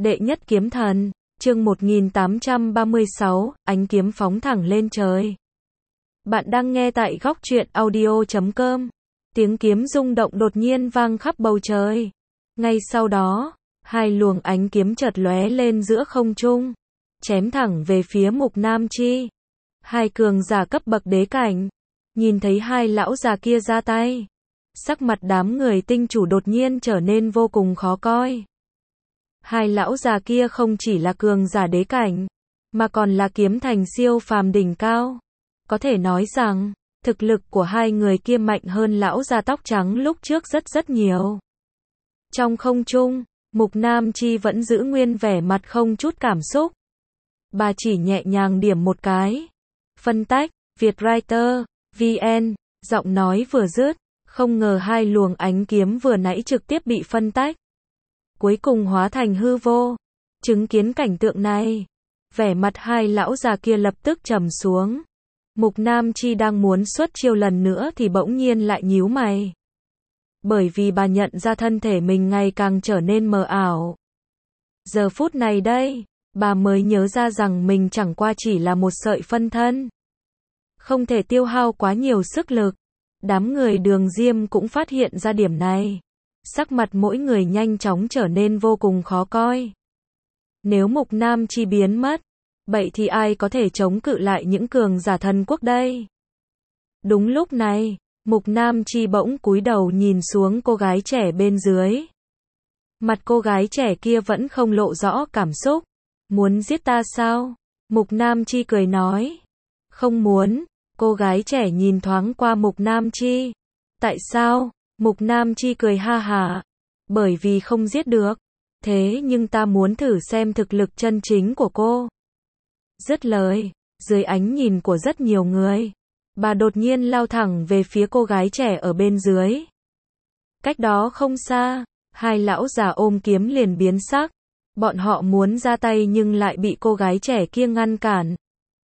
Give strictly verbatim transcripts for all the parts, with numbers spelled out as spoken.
Đệ nhất kiếm thần, chương một nghìn tám trăm ba mươi sáu, ánh kiếm phóng thẳng lên trời. Bạn đang nghe tại góc truyện audio chấm com. Tiếng kiếm rung động đột nhiên vang khắp bầu trời. Ngay sau đó, hai luồng ánh kiếm chợt lóe lên giữa không trung, chém thẳng về phía Mục Nam Chi. Hai cường giả cấp bậc đế cảnh, nhìn thấy hai lão già kia ra tay, sắc mặt đám người tinh chủ đột nhiên trở nên vô cùng khó coi. Hai lão già kia không chỉ là cường giả đế cảnh, mà còn là kiếm thành siêu phàm đỉnh cao. Có thể nói rằng, thực lực của hai người kia mạnh hơn lão già tóc trắng lúc trước rất rất nhiều. Trong không trung, Mục Nam Chi vẫn giữ nguyên vẻ mặt không chút cảm xúc. Bà chỉ nhẹ nhàng điểm một cái. Phân tách, Vietwriter, vê en, giọng nói vừa dứt, không ngờ hai luồng ánh kiếm vừa nãy trực tiếp bị phân tách, cuối cùng hóa thành hư vô. Chứng kiến cảnh tượng này, vẻ mặt hai lão già kia lập tức trầm xuống. Mục Nam Chi đang muốn xuất chiêu lần nữa thì bỗng nhiên lại nhíu mày. Bởi vì bà nhận ra thân thể mình ngày càng trở nên mờ ảo. Giờ phút này đây, bà mới nhớ ra rằng mình chẳng qua chỉ là một sợi phân thân, không thể tiêu hao quá nhiều sức lực. Đám người Đường Diêm cũng phát hiện ra điểm này. Sắc mặt mỗi người nhanh chóng trở nên vô cùng khó coi. Nếu Mục Nam Chi biến mất, vậy thì ai có thể chống cự lại những cường giả thần quốc đây? Đúng lúc này, Mục Nam Chi bỗng cúi đầu nhìn xuống cô gái trẻ bên dưới. Mặt cô gái trẻ kia vẫn không lộ rõ cảm xúc. Muốn giết ta sao? Mục Nam Chi cười nói. Không muốn. Cô gái trẻ nhìn thoáng qua Mục Nam Chi. Tại sao? Mục Nam Chi cười ha hả. Bởi vì không giết được. Thế nhưng ta muốn thử xem thực lực chân chính của cô. Dứt lời, dưới ánh nhìn của rất nhiều người, bà đột nhiên lao thẳng về phía cô gái trẻ ở bên dưới. Cách đó không xa, hai lão già ôm kiếm liền biến sắc. Bọn họ muốn ra tay nhưng lại bị cô gái trẻ kia ngăn cản.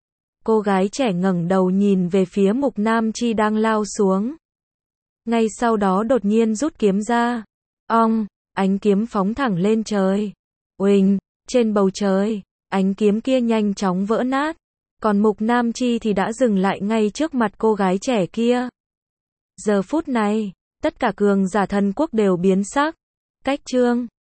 Cô gái trẻ ngẩng đầu nhìn về phía Mục Nam Chi đang lao xuống. Ngay sau đó đột nhiên rút kiếm ra. Ong, ánh kiếm phóng thẳng lên trời. Uỳnh, trên bầu trời, ánh kiếm kia nhanh chóng vỡ nát. Còn Mục Nam Chi thì đã dừng lại ngay trước mặt cô gái trẻ kia. Giờ phút này, tất cả cường giả thần quốc đều biến sắc. Cách chương